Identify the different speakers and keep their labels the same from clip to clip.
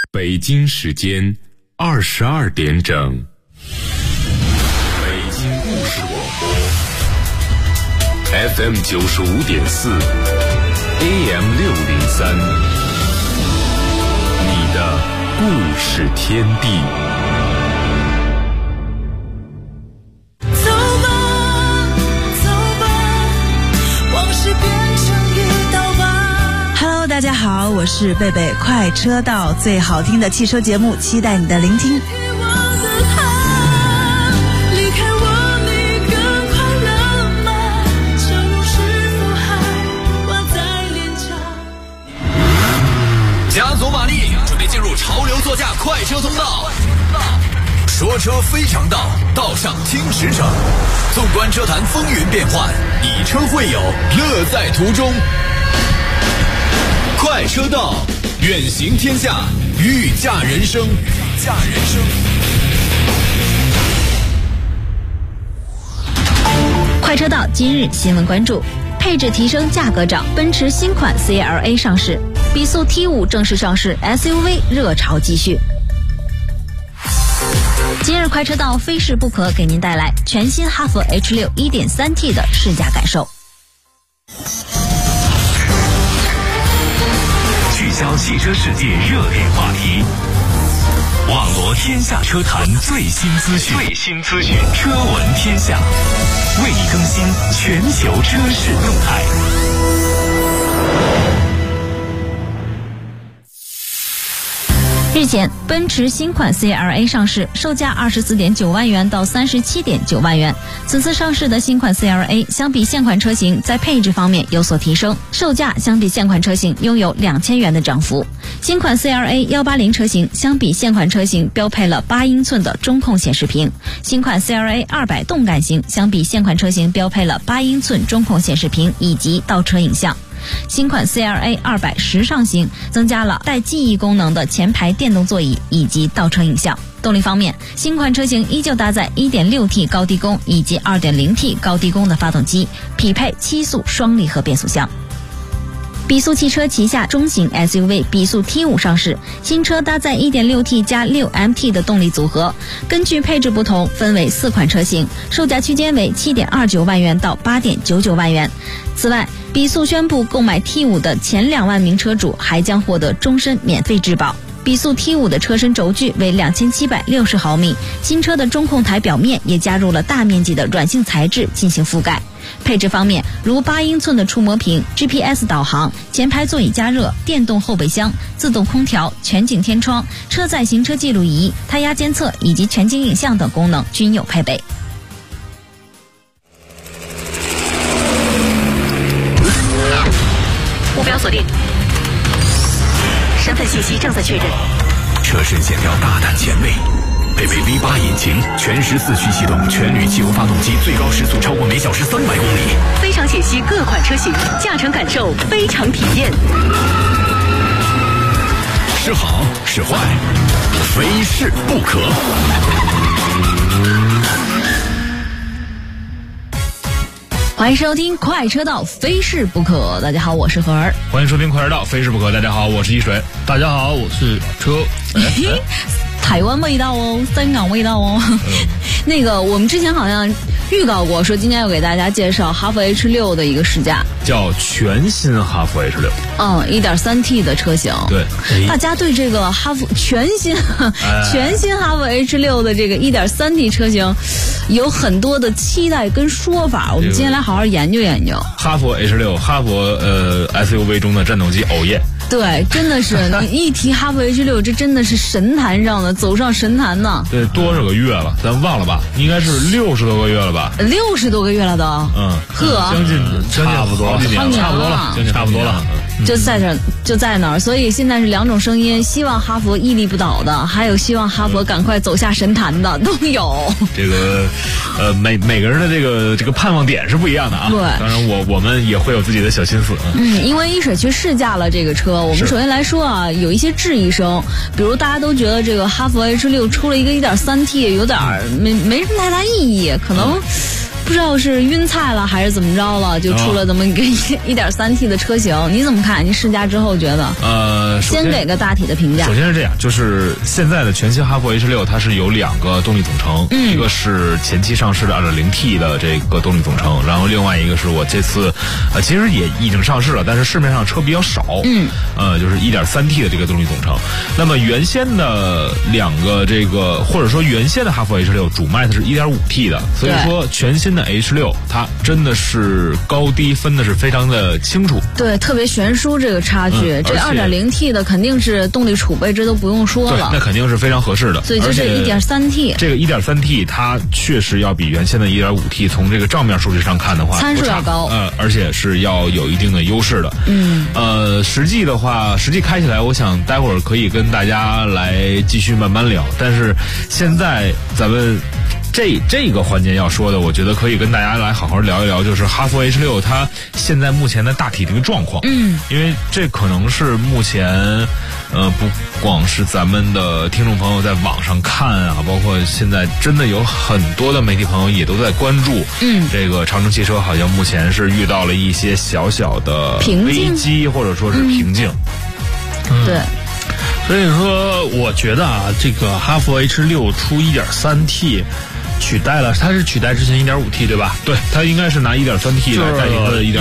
Speaker 1: 北京时间22点整，北京故事广播 FM 95.4 AM 603，你的故事天地。
Speaker 2: Hello， 大家好，我是贝贝，快车道最好听的汽车节目，期待你的聆听。
Speaker 3: 加足马力，准备进入潮流座驾快车通道。说车非常道，道上听驰骋。纵观车坛风云变幻，以车会友，乐在途中。快车道，远行天下，御驾人生。
Speaker 4: 快车道今日新闻关注：配置提升，价格涨，奔驰新款 CLA 上市，比速 T5 正式上市 ，SUV 热潮继续。今日快车道非试不可，给您带来全新哈弗 H6 1.3T 的试驾感受。
Speaker 5: 聚焦汽车世界热点话题，网罗天下车坛最新资讯，车闻天下，为你更新全球车市动态。
Speaker 4: 日前，奔驰新款 CLA 上市，售价24.9万元到37.9万元。此次上市的新款 CLA 相比现款车型在配置方面有所提升，售价相比现款车型拥有2000元的涨幅。新款 CLA 180车型相比现款车型标配了8英寸的中控显示屏，新款 CLA 200动感型相比现款车型标配了8英寸中控显示屏以及倒车影像。新款 CLA 200时尚型增加了带记忆功能的前排电动座椅以及倒车影像。动力方面，新款车型依旧搭载 1.6T 高低功以及 2.0T 高低功的发动机，匹配7速双离合变速箱。比速汽车旗下中型 SUV 比速 T5 上市，新车搭载 1.6T 加 6MT 的动力组合，根据配置不同分为4款车型，售价区间为 7.29 万元到 8.99 万元。此外，比速宣布购买 T5 的前2万名车主还将获得终身免费质保。比速 T5 的车身轴距为2760毫米，新车的中控台表面也加入了大面积的软性材质进行覆盖。配置方面，如8英寸的触摸屏、GPS 导航、前排座椅加热、电动后备箱、自动空调、全景天窗、车载行车记录仪、胎压监测以及全景影像等功能均有配备。
Speaker 6: 目标锁定，身份信息正在确认。
Speaker 5: 车身线条大胆前卫，配备 V8 引擎，全时4驱系统，全铝汽油发动机，最高时速超过每小时300公里。
Speaker 6: 非常解析各款车型，驾乘感受非常体验。
Speaker 5: 是好是坏，非试不可。
Speaker 4: 欢迎收听快车道非试不可，大家好，我是何儿。
Speaker 7: 欢迎收听快车道非试不可，大家好，我是一水。大家好，我是车。
Speaker 4: 台湾味道哦，香港味道哦。那个我们之前好像预告过，说今天要给大家介绍哈弗 H6 的一个试驾，
Speaker 7: 叫全新哈弗 H6。
Speaker 4: 1.3T 的车型。
Speaker 7: 对，
Speaker 4: 大家对这个哈弗全新哈弗 H6 的这个 1.3T 车型有很多的期待跟说法，我们今天来好好研究研究。
Speaker 7: 哈弗 H6，哈弗SUV 中的战斗机，哦耶！
Speaker 4: 对，真的是你一提哈弗 H6，这真的是神坛上的走上神坛呢。
Speaker 7: 对，多少个月了？咱忘了吧？应该是60多个月了吧
Speaker 4: ？60多个月了都。
Speaker 7: 将近差不多了，差不多了。
Speaker 4: 就在那儿，所以现在是两种声音，希望哈弗屹立不倒的，还有希望哈弗赶快走下神坛的，都有。
Speaker 7: 这个每个人的这个盼望点是不一样的啊。
Speaker 4: 对，
Speaker 7: 当然我们也会有自己的小心思。
Speaker 4: 因为一水去试驾了这个车，我们首先来说啊，有一些质疑声，比如大家都觉得这个哈弗 H6 出了一个 1.3T 有点没什么太大意义，可能不知道是晕菜了还是怎么着了，就出了这么一个1.3T 的车型，你怎么看？你试驾之后觉得？先给个大体的评价。
Speaker 7: 首先是这样，就是现在的全新哈弗 H6，它是有2个动力总成，一个是前期上市的 2.0T 的这个动力总成，然后另外一个是我这次其实也已经上市了，但是市面上车比较少，就是 1.3T 的这个动力总成。那么原先的2个这个或者说原先的哈弗 H6 主卖的是 1.5T 的，所以说全新的 H6 它真的是高低分的是非常的清楚，
Speaker 4: 对，特别悬殊这个差距，这 2.0T 的肯定是动力储备，这都不用说了，
Speaker 7: 对，那肯定是非常合适的。
Speaker 4: 所以就是 1.3T，
Speaker 7: 这个 1.3T 它确实要比原先的 1.5T 从这个账面数据上看的话
Speaker 4: 参数要高，
Speaker 7: 而且是要有一定的优势的。实际开起来，我想待会儿可以跟大家来继续慢慢聊，但是现在咱们这个环节要说的，我觉得可以跟大家来好好聊一聊，就是哈弗 H6 它现在目前的大体的一个状况。因为这可能是目前不光是咱们的听众朋友在网上看啊，包括现在真的有很多的媒体朋友也都在关注。这个长城汽车好像目前是遇到了一些小小的危机，或者说是瓶颈。
Speaker 4: 对。
Speaker 8: 所以说，我觉得啊，这个哈弗 H6 出 1.3T。它是取代之前 1.5T 对吧？
Speaker 7: 对，它应该是拿 1.3T 来代替它的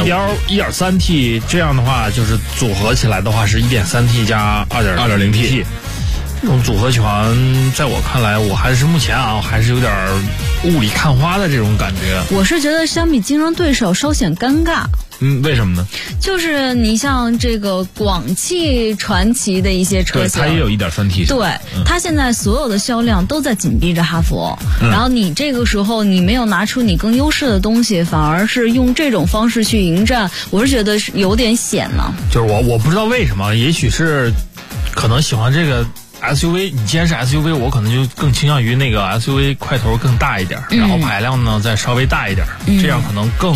Speaker 8: 1.3T， 这样的话就是组合起来的话是 1.3T 加 2.0T。这种组合拳，在我看来，我还是目前还是有点雾里看花的这种感觉。
Speaker 4: 我是觉得相比竞争对手稍显尴尬。
Speaker 7: 为什么呢？
Speaker 4: 就是你像这个广汽传祺的一些车型，
Speaker 7: 对，它也有 1.3T。
Speaker 4: 对，它现在所有的销量都在紧逼着哈弗，然后你这个时候你没有拿出你更优势的东西，反而是用这种方式去迎战，我是觉得是有点险呢。
Speaker 8: 就是我不知道为什么，也许是可能喜欢这个。SUV， 你既然是 SUV， 我可能就更倾向于那个 SUV 块头更大一点，然后排量呢再稍微大一点，这样可能更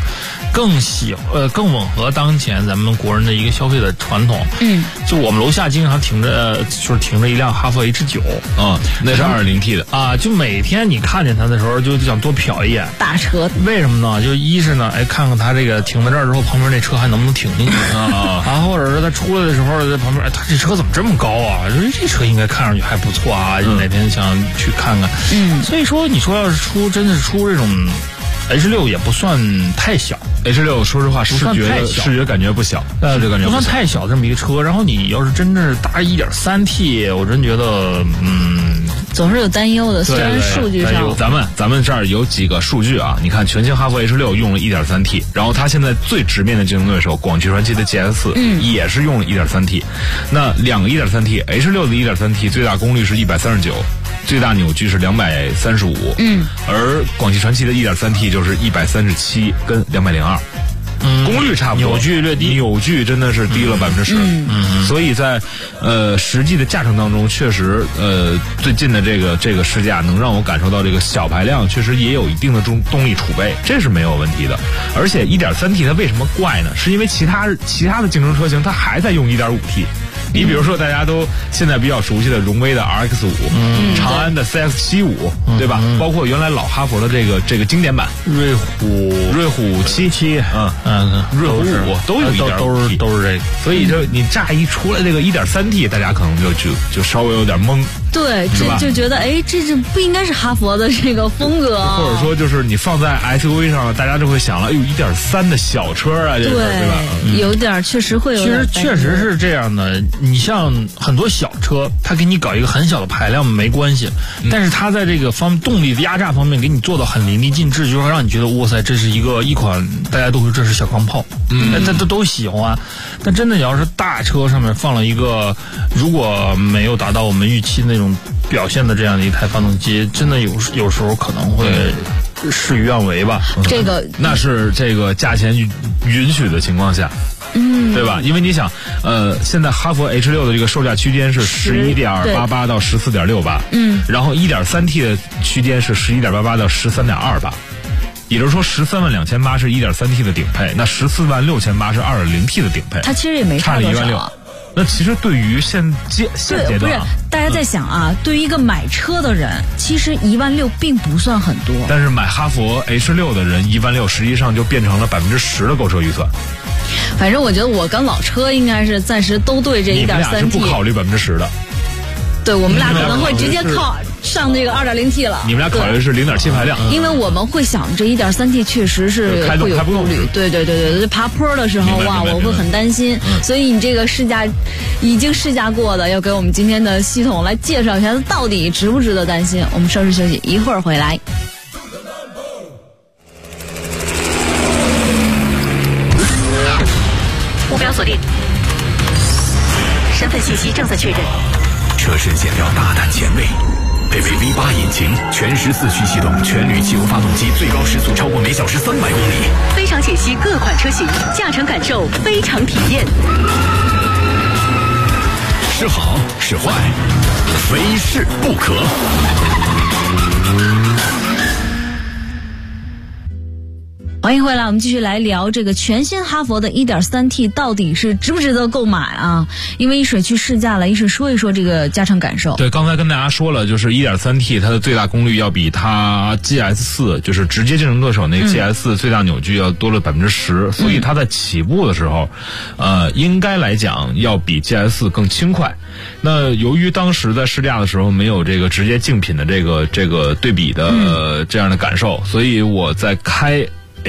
Speaker 8: 吻合当前咱们国人的一个消费的传统。就我们楼下经常停着一辆哈弗 H9，
Speaker 7: 那是 2.0T 的
Speaker 8: 啊，就每天你看见它的时候就想多瞟一眼。
Speaker 4: 大车，
Speaker 8: 为什么呢？就一是呢，看看它这个停在这儿之后，旁边那车还能不能停进去啊？然后或者说它出来的时候，在旁边，它这车怎么这么高啊？就是这车应该看上去还不错啊，就哪天想去看看。所以说你说要是真的是出这种 H6 也不算太小。
Speaker 7: H6 说实话视觉感觉不小，
Speaker 8: 不算太小这么一个车。然后你要是真正是搭 1.3T， 我真觉得
Speaker 4: 总是有担忧的。虽然数据上
Speaker 7: 咱们这儿有几个数据啊，你看全新哈弗 H6 用了 1.3T， 然后它现在最直面的竞争对手广汽传祺的 GS4 也是用了 1.3T。那2个 1.3T， H6 的 1.3T 最大功率是139，最大扭矩是235，而广汽传祺的 1.3T 就是137跟202。功率差不多，
Speaker 8: 扭矩略低，
Speaker 7: 扭矩真的是低了10%。所以在实际的驾乘当中，确实最近的这个试驾能让我感受到这个小排量确实也有一定的动力储备，这是没有问题的。而且 1.3T 它为什么怪呢？是因为其他的竞争车型它还在用 1.5T。你比如说大家都现在比较熟悉的荣威的 RX5，长安的 CX75，对吧？包括原来老哈弗的这个经典版
Speaker 8: 瑞虎
Speaker 7: 7，瑞虎5都有1.5T，
Speaker 8: 都是这个。
Speaker 7: 所以你乍一出来这个 1.3T， 大家可能就稍微有点懵。
Speaker 4: 对，就觉得这不应该是哈弗的这个风格，
Speaker 7: 或者说就是你放在 SUV 上，大家就会想了，1.3的小车啊，对吧？
Speaker 4: 有点确实会有。
Speaker 8: 其实确实是这样的。你像很多小车，它给你搞一个很小的排量没关系，但是它在这个动力的压榨方面给你做到很淋漓尽致，就会让你觉得哇塞，这是一款大家都会这是小钢炮，大家都喜欢。但真的要是大车上面放了一个，如果没有达到我们预期那种表现的这样的一台发动机，真的有时候可能会事与愿违吧。
Speaker 7: 那是这个价钱允许的情况下。对吧？因为你想，现在哈弗 H6 的这个售价区间是11.88到14.68，然后 1.3T 的区间是11.88到13.28，也就是说132800是 1.3T 的顶配，那146800是 2.0T 的顶配，
Speaker 4: 它其实也没
Speaker 7: 差了16000。 那其实对于现阶段
Speaker 4: 不是大家在想啊，对于一个买车的人，其实16000并不算很多。
Speaker 7: 但是买哈佛 H6 的人16000实际上就变成了10%的购车预算。
Speaker 4: 反正我觉得我跟老车应该是暂时都对这 1.3T。
Speaker 7: 你们俩是不考虑10%的。
Speaker 4: 对，我们俩可能会直接靠上这个 2.0T 了。
Speaker 7: 你们俩考虑是0.7排量，
Speaker 4: 因为我们会想这 1.3T 确实是会有顾虑。对，爬坡的时候哇，我会很担心。所以你这个已经试驾过的，要给我们今天的系统来介绍一下，它到底值不值得担心？我们稍事休息，一会儿回来。
Speaker 6: 目标锁定，身份信息正在确认。
Speaker 3: 车身线条大胆前卫，配备 V8 引擎，全14驱系统，全铝汽油发动机，最高时速超过每小时300公里。
Speaker 6: 非常解析各款车型，驾乘感受非常体验。
Speaker 3: 是好是坏，非试不可。
Speaker 4: 欢迎回来，我们继续来聊这个全新哈佛的 1.3T 到底是值不值得购买啊？因为一水去试驾了，一水说一说这个驾乘感受。
Speaker 7: 对，刚才跟大家说了，就是 1.3T 它的最大功率要比它 GS4 就是直接竞争对手那个 GS4 最大扭矩要多了10%，所以它在起步的时候，应该来讲要比 GS4 更轻快。那由于当时在试驾的时候没有这个直接竞品的这个对比的这样的感受，所以我在开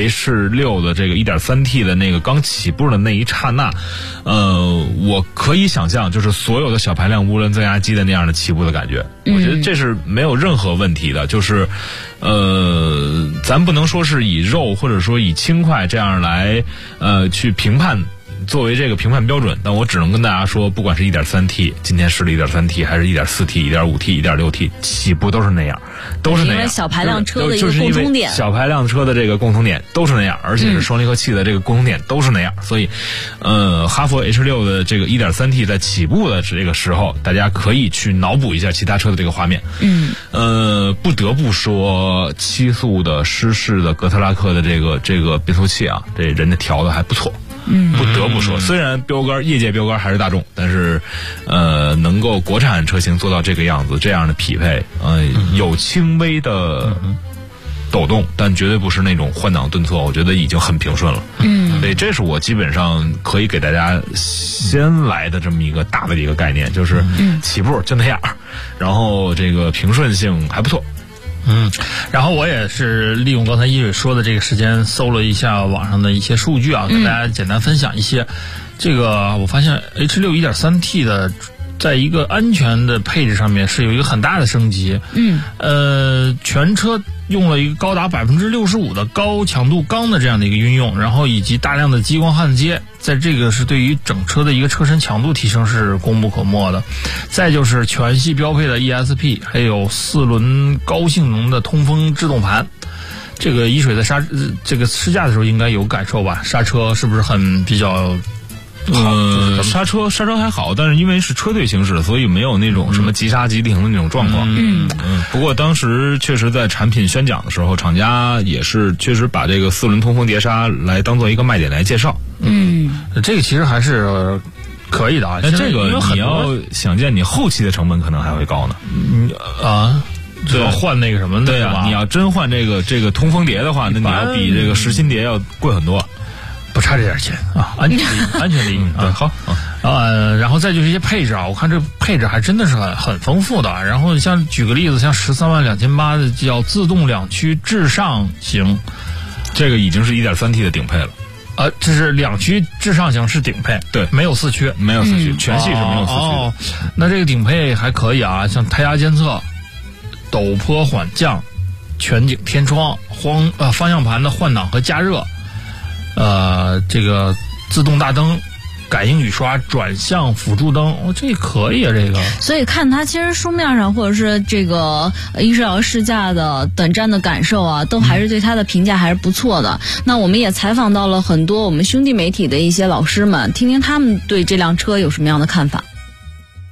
Speaker 7: H6 的这个 1.3T 的那个刚起步的那一刹那，我可以想象就是所有的小排量涡轮增压机的那样的起步的感觉，我觉得这是没有任何问题的，就是咱不能说是以肉或者说以轻快这样来去评判作为这个评判标准，但我只能跟大家说，不管是 1.3T 今天试的 1.3T 还是 1.4T 1.5T 1.6T 起步都是那样，都是那样，
Speaker 4: 因为小排量车的一个共通点，
Speaker 7: 小排量车的这个共同点都是那样，而且是双离合器的这个共同点都是那样，所以哈佛 H6 的这个 1.3T 在起步的这个时候，大家可以去脑补一下其他车的这个画面。不得不说7速的湿式的哥特拉克的这个变速器啊，这人家调的还不错。不得不说，虽然业界标杆还是大众，但是能够国产车型做到这个样子，这样的匹配，有轻微的抖动，但绝对不是那种换挡顿挫，我觉得已经很平顺了。所以这是我基本上可以给大家先来的这么一个大的一个概念，就是起步就那样，然后这个平顺性还不错。
Speaker 8: 然后我也是利用刚才一水说的这个时间搜了一下网上的一些数据啊，跟大家简单分享一些。这个我发现 H6 1.3T 的在一个安全的配置上面是有一个很大的升级。全车用了一个高达65%的高强度钢的这样的一个运用，然后以及大量的激光焊接，在这个是对于整车的一个车身强度提升是功不可没的。再就是全系标配的 ESP， 还有4轮高性能的通风制动盘。这个一水在这个试驾的时候应该有感受吧？刹车是不是比较？
Speaker 7: 刹车还好，但是因为是车队行驶，所以没有那种什么急刹急停的那种状况。不过当时确实在产品宣讲的时候，厂家也是确实把这个4轮通风碟刹来当做一个卖点来介绍。
Speaker 8: 这个其实还是可以的啊。
Speaker 7: 那这个你要想见，你后期的成本可能还会高呢。
Speaker 8: 就要换那个什么的。
Speaker 7: 对啊，你要真换这个通风碟的话，那你要比这个实心碟要贵很多。
Speaker 8: 不差这点钱啊，安全第一
Speaker 7: 对，好
Speaker 8: 然后再就是一些配置啊，我看这配置还真的是很丰富的。然后像举个例子，像132800的叫自动2驱至上型，
Speaker 7: 这个已经是 1.3T 的顶配了。
Speaker 8: 这是2驱至上型是顶配，
Speaker 7: 对，
Speaker 8: 没有4驱，
Speaker 7: 全系是没有4驱
Speaker 8: 的。那这个顶配还可以啊，像胎压监测、陡坡缓降、全景天窗、方向盘的换挡和加热。这个自动大灯、感应雨刷、转向辅助灯，这可以啊，这个。
Speaker 4: 所以看它其实书面上或者是这个一水要试驾的短暂的感受啊，都还是对它的评价还是不错的。那我们也采访到了很多我们兄弟媒体的一些老师们，听听他们对这辆车有什么样的看法。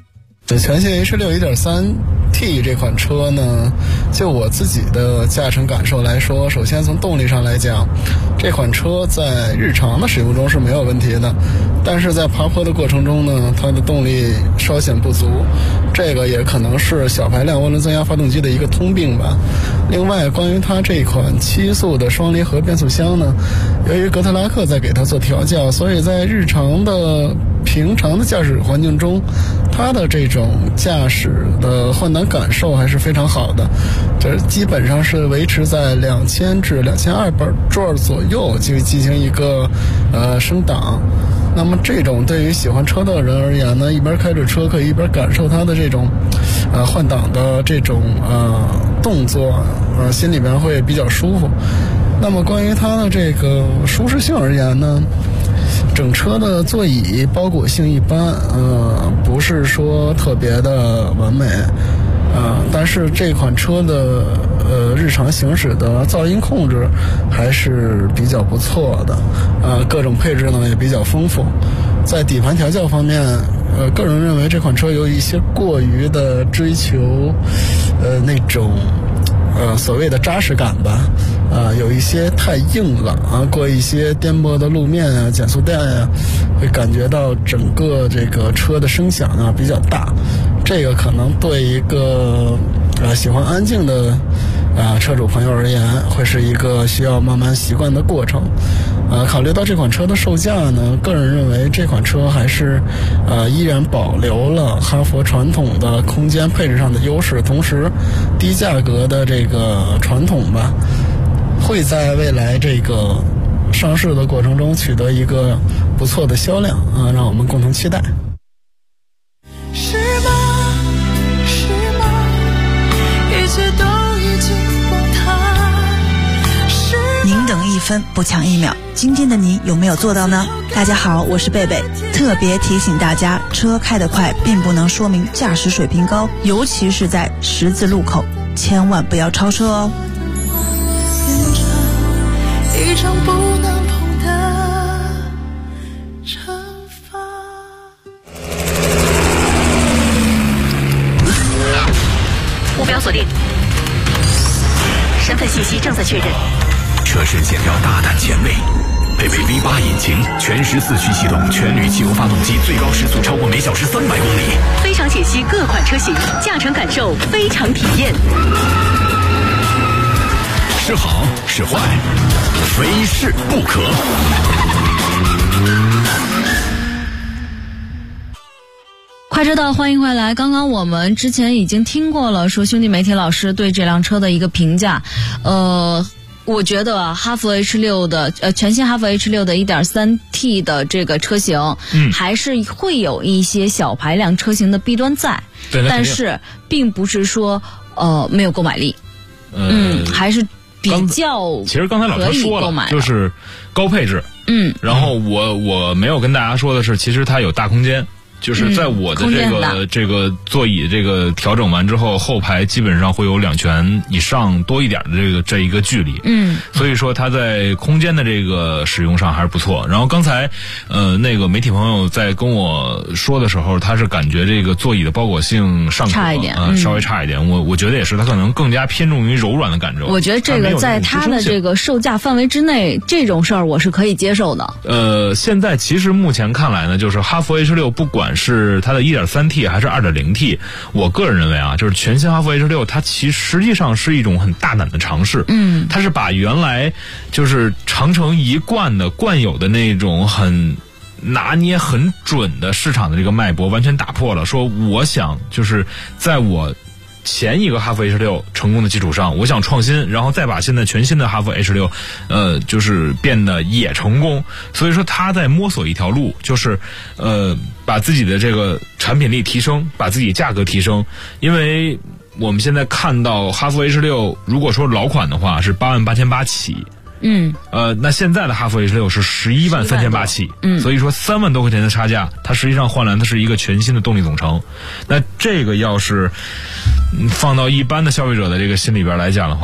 Speaker 9: 全新 H6 1.3T 这款车呢，就我自己的驾乘感受来说，首先从动力上来讲，这款车在日常的使用中是没有问题的，但是在爬坡的过程中呢，它的动力稍显不足，这个也可能是小排量涡轮增压发动机的一个通病吧。另外，关于它这款7速的双离合变速箱呢，由于格特拉克在给它做调教，所以在日常的平常的驾驶环境中，它的这种驾驶的换挡感受还是非常好的，这基本上是维持在2000至2200转左右就进行一个升档。那么这种对于喜欢车的人而言呢，一边开着车可以一边感受它的这种换挡的这种动作，心里边会比较舒服。那么关于它的这个舒适性而言呢，整车的座椅包裹性一般，不是说特别的完美，但是这款车的日常行驶的噪音控制还是比较不错的，各种配置呢也比较丰富。在底盘调教方面，个人认为这款车有一些过于的追求那种所谓的扎实感吧，有一些太硬了过一些颠簸的路面啊、减速带啊，会感觉到整个这个车的声响比较大，这个可能对一个喜欢安静的车主朋友而言，会是一个需要慢慢习惯的过程。考虑到这款车的售价呢，个人认为这款车还是依然保留了哈弗传统的空间配置上的优势，同时低价格的这个传统吧，会在未来这个上市的过程中取得一个不错的销量让我们共同期待。
Speaker 10: 是吗？是吗？一切都已经崩塌。
Speaker 2: 宁等1分不抢1秒，今天的你有没有做到呢？大家好，我是贝贝，特别提醒大家，车开得快并不能说明驾驶水平高，尤其是在十字路口，千万不要超车哦。
Speaker 10: 一场不能碰的惩罚。
Speaker 6: 目标锁定，身份信息正在确认。
Speaker 3: 车身线条大胆前卫，配备 V8 引擎，全时4驱系统，全铝汽油发动机，最高时速超过每小时300公里。
Speaker 6: 非常解析各款车型，驾乘感受非常体验。
Speaker 3: 是好是坏，非试不可。
Speaker 4: 快车道，欢迎回来。刚刚我们之前已经听过了，说兄弟媒体老师对这辆车的一个评价，我觉得哈弗 H6 的全新哈弗 H6 的 1.3T 的这个车型，还是会有一些小排量车型的弊端在，但是并不是说没有购买力，还是比较
Speaker 7: 其实刚才老师说了，就是高配置，然后我没有跟大家说的是，其实它有大空间。就是在我的这个座椅这个调整完之后，后排基本上会有2拳以上多一点的这一个距离，所以说它在空间的这个使用上还是不错。然后刚才那个媒体朋友在跟我说的时候，他是感觉这个座椅的包裹性尚可，
Speaker 4: 差一点，
Speaker 7: 稍微差一点。我觉得也是，它可能更加偏重于柔软的感受。
Speaker 4: 我觉得这个在它的这个售价范围之内，这种事儿我是可以接受的。
Speaker 7: 现在其实目前看来呢，就是哈弗 H6 不管是它的 1.3T 还是 2.0T， 我个人认为就是全新哈弗 H6 它实际上是一种很大胆的尝试，它是把原来就是长城一贯的惯有的那种很拿捏很准的市场的这个脉搏完全打破了，说我想就是在我前一个哈弗 H6 成功的基础上，我想创新，然后再把现在全新的哈弗 H6 就是变得也成功。所以说他在摸索一条路，就是把自己的这个产品力提升，把自己价格提升。因为我们现在看到哈弗 H6 如果说老款的话是88800起，那现在的哈弗 H6 是113800起，所以说3万多块钱的差价，它实际上换来的是一个全新的动力总成。那这个要是放到一般的消费者的这个心里边来讲的话，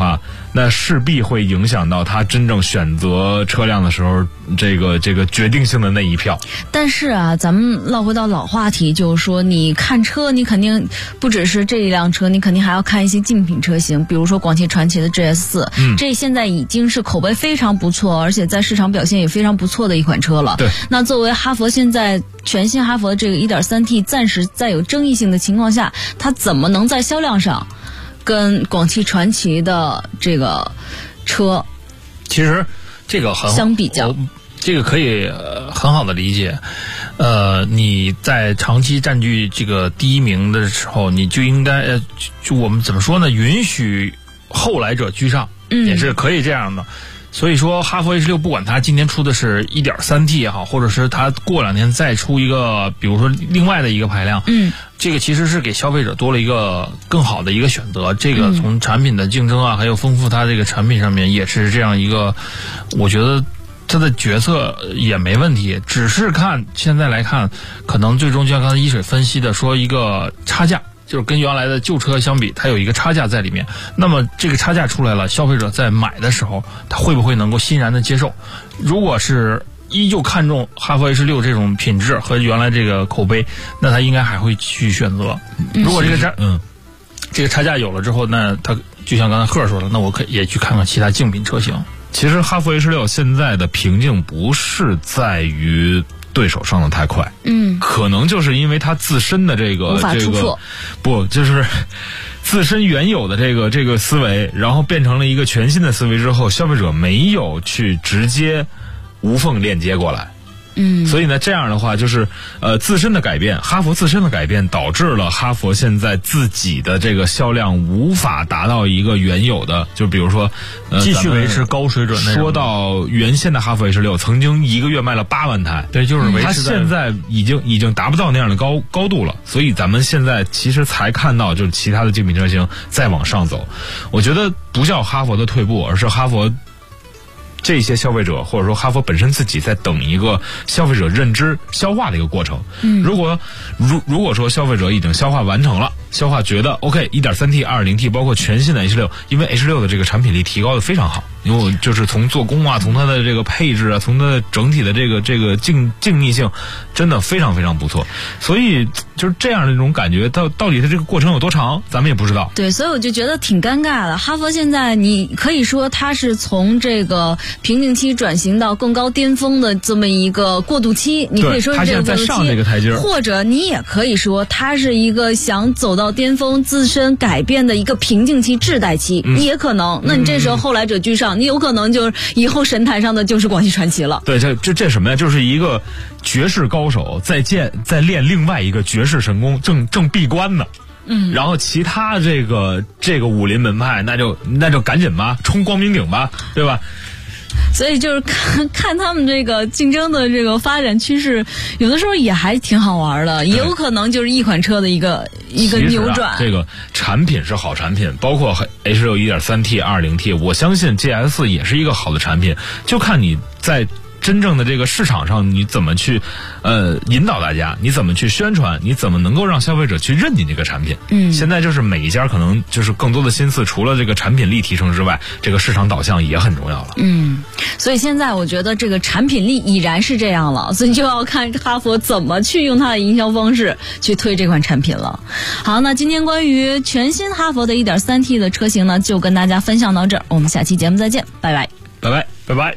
Speaker 7: 那势必会影响到他真正选择车辆的时候这个决定性的那一票。
Speaker 4: 但是啊，咱们唠回到老话题，就是说你看车，你肯定不只是这一辆车，你肯定还要看一些竞品车型，比如说广汽传祺的 GS4，这现在已经是口碑非常不错，而且在市场表现也非常不错的一款车了。
Speaker 7: 对，
Speaker 4: 那作为哈佛现在全新哈佛的这个 1.3T 暂时在有争议性的情况下，它怎么能在销量上跟广汽传祺的这个车
Speaker 8: 其实这个很
Speaker 4: 相比较，
Speaker 8: 这个可以很好的理解。你在长期占据这个第一名的时候，你就应该就我们怎么说呢？允许后来者居上，也是可以这样的。所以说，哈弗 H6 不管它今天出的是 1.3T 也好，或者是它过2年再出一个，比如说另外的一个排量，这个其实是给消费者多了一个更好的一个选择。这个从产品的竞争啊，还有丰富它这个产品上面，也是这样一个，我觉得它的决策也没问题。只是看现在来看，可能最终就像刚才一水分析的，说一个差价。就是跟原来的旧车相比，它有一个差价在里面。那么这个差价出来了，消费者在买的时候，他会不会能够欣然的接受？如果是依旧看重哈弗 H6 这种品质和原来这个口碑，那他应该还会去选择。如果这个差价有了之后，那他就像刚才贺说的，那我可以也去看看其他竞品车型。
Speaker 7: 其实哈弗 H6 现在的瓶颈不是在于对手上的太快，可能就是因为它自身的这个
Speaker 4: 无法突破，
Speaker 7: 不就是自身原有的这个思维，然后变成了一个全新的思维之后，消费者没有去直接无缝链接过来。所以呢，这样的话就是自身的改变，哈佛自身的改变导致了哈佛现在自己的这个销量无法达到一个原有的，就比如说
Speaker 8: 继续维持高水准那种。
Speaker 7: 说到原先的哈弗 H6 曾经一个月卖了8万台，
Speaker 8: 对，就是维持。
Speaker 7: 它现在已经达不到那样的高度了，所以咱们现在其实才看到就是其他的竞品车型再往上走。我觉得不叫哈佛的退步，而是哈佛这些消费者或者说哈佛本身自己在等一个消费者认知消化的一个过程。如果说消费者已经消化完成了，消化觉得 OK 1.3T 2.0T 包括全新的 H6， 因为 H6 的这个产品力提高的非常好，因为就是从做工啊，从它的这个配置啊，从它的整体的这个静谧性真的非常非常不错。所以就是这样的一种感觉，到底它这个过程有多长咱们也不知道。
Speaker 4: 对，所以我就觉得挺尴尬的。哈佛现在你可以说它是从这个瓶颈期转型到更高巅峰的这么一个过渡期，你可以说是这个过渡期，
Speaker 7: 上这个台阶，
Speaker 4: 或者你也可以说它是一个想走到巅峰自身改变的一个瓶颈期滞带期，也可能。那你这时候后来者居上，你有可能就是以后神坛上的就是广汽传祺了。
Speaker 7: 对，这什么呀？就是一个绝世高手在练另外一个绝世神功，正闭关呢。然后其他这个武林门派，那就赶紧吧，冲光明顶吧，对吧？
Speaker 4: 所以就是看他们这个竞争的这个发展趋势，有的时候也还挺好玩的，也有可能就是一款车的一个扭转。
Speaker 7: 这个产品是好产品，包括 H6 1.3T 2.0T， 我相信 GS4 也是一个好的产品，就看你在真正的这个市场上你怎么去引导大家，你怎么去宣传，你怎么能够让消费者去认你这个产品。现在就是每一家可能就是更多的心思，除了这个产品力提升之外，这个市场导向也很重要了。
Speaker 4: 所以现在我觉得这个产品力已然是这样了，所以就要看哈佛怎么去用它的营销方式去推这款产品了。好，那今天关于全新哈佛的 1.3T 的车型呢，就跟大家分享到这儿，我们下期节目再见，拜拜，
Speaker 7: 拜拜，拜拜。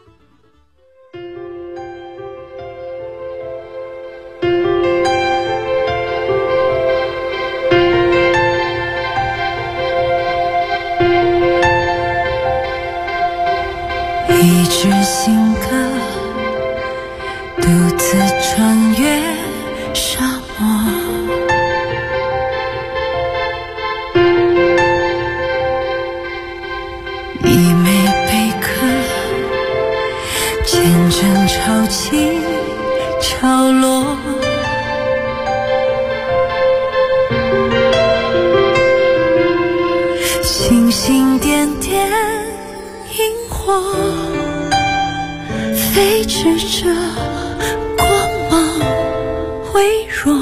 Speaker 10: 一支新歌独自穿越沙漠，一枚贝壳见证潮起潮落，星星点点萤火，飞驰着光芒微弱，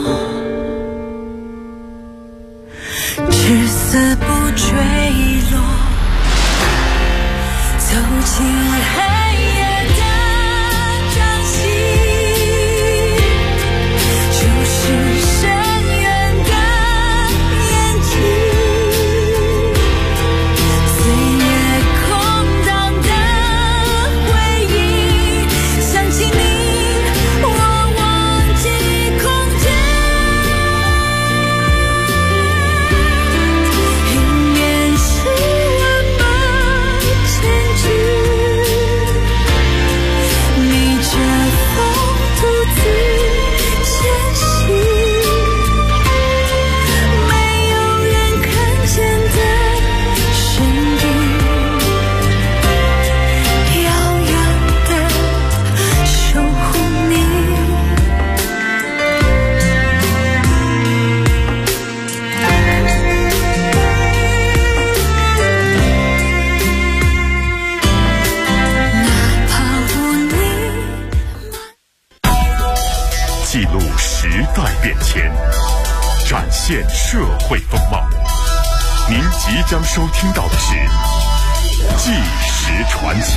Speaker 10: 至死不坠落。 尽黑夜的掌心，就是深远的眼睛，岁月空荡的回忆，想起你我忘记空间，迎面是我们前进，逆着风独自前行，没有人看见的身影，遥远的守护你。哪怕无力
Speaker 5: 记录时代变迁，展现社会风貌。您即将收听到的是《纪实传奇》。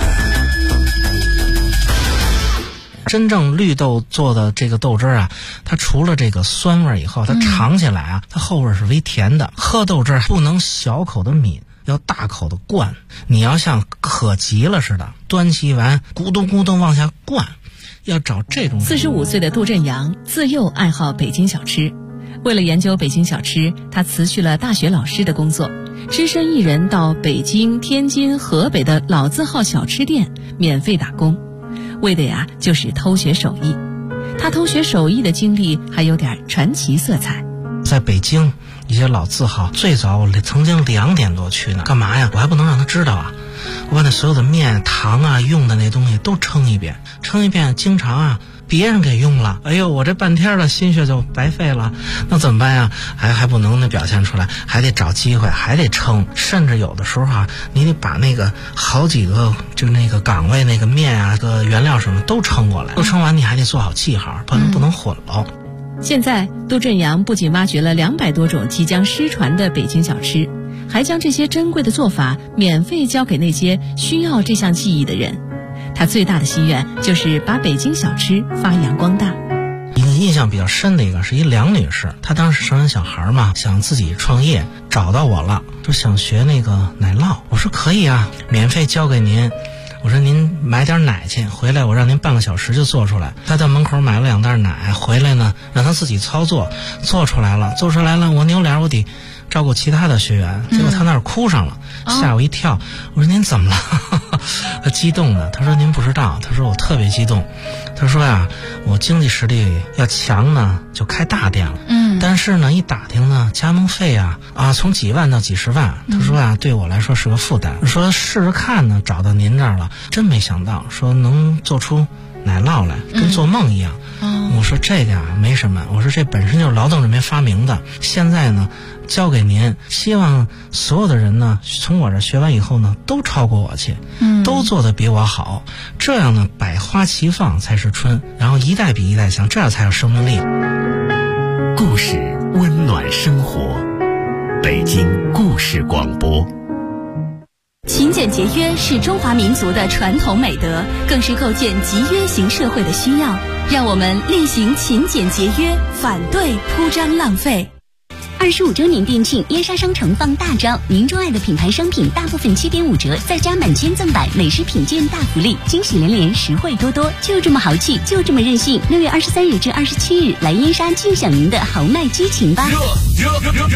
Speaker 11: 真正绿豆做的这个豆汁儿啊，它除了这个酸味以后，它尝起来啊，它后味是微甜的。喝豆汁儿不能小口的抿，要大口的灌。你要像渴急了似的，端起一碗咕咚咕咚往下灌，要找这种。
Speaker 12: 45岁的杜振阳自幼爱好北京小吃，为了研究北京小吃，他辞去了大学老师的工作，只身一人到北京、天津、河北的老字号小吃店免费打工，为的呀就是偷学手艺。他偷学手艺的经历还有点传奇色彩。
Speaker 11: 在北京一些老字号，最早我曾经2点多去呢，干嘛呀？我还不能让他知道啊！我把那所有的面、糖啊、用的那东西都称一遍，经常啊别人给用了，哎呦，我这半天的心血就白费了，那怎么办呀？还不能那表现出来，还得找机会，还得称，甚至有的时候啊，你得把那个好几个就那个岗位那个面啊、个原料什么都称过来，都称完你还得做好记号，不能混了。
Speaker 12: 现在杜振阳不仅挖掘了200多种即将失传的北京小吃，还将这些珍贵的做法免费交给那些需要这项技艺的人。他最大的心愿就是把北京小吃发扬光大。
Speaker 11: 一个印象比较深的一个是一梁女士，她当时生完小孩嘛，想自己创业，找到我了，说想学那个奶酪。我说可以啊，免费交给您。我说您买点奶去，回来我让您半个小时就做出来。他在门口买了2袋奶，回来呢让他自己操作，做出来了，我扭脸我得照顾其他的学员，结果他那儿哭上了，吓我一跳。我说您怎么了？他激动的，他说您不知道，他说我特别激动，他说呀，我经济实力要强呢就开大店了，但是呢一打听呢加盟费啊从几万到几十万，他说啊对我来说是个负担，说试试看呢，找到您这儿了，真没想到说能做出奶酪来，跟做梦一样。我说这个啊没什么，我说这本身就是劳动人民发明的，现在呢交给您，希望所有的人呢从我这学完以后呢都超过我去，都做得比我好，这样呢百花齐放才是春，然后一代比一代强，这样才有生命力。
Speaker 5: 故事温暖生活，北京故事广播。
Speaker 6: 勤俭节约是中华民族的传统美德，更是构建集约型社会的需要。让我们厉行勤俭节约，反对铺张浪费。25周年店庆，燕莎商城放大招，您钟爱的品牌商品大部分7.5折，再加满千赠百，美食品鉴大福利，惊喜连连，实惠多多，就这么豪气，就这么任性。6月23日至27日，来燕莎尽享您的豪迈激情吧！
Speaker 3: 热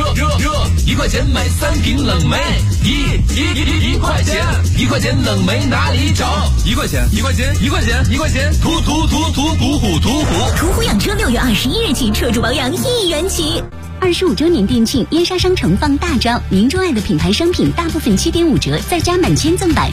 Speaker 3: ！1块钱买3瓶冷梅，一块钱，1块钱冷梅哪里找？1块钱，途虎
Speaker 6: 养车6月21日起，车主保养1元起。25周年店庆，燕莎商城放大招，您钟爱的品牌商品大部分7.5折，再加满千赠百，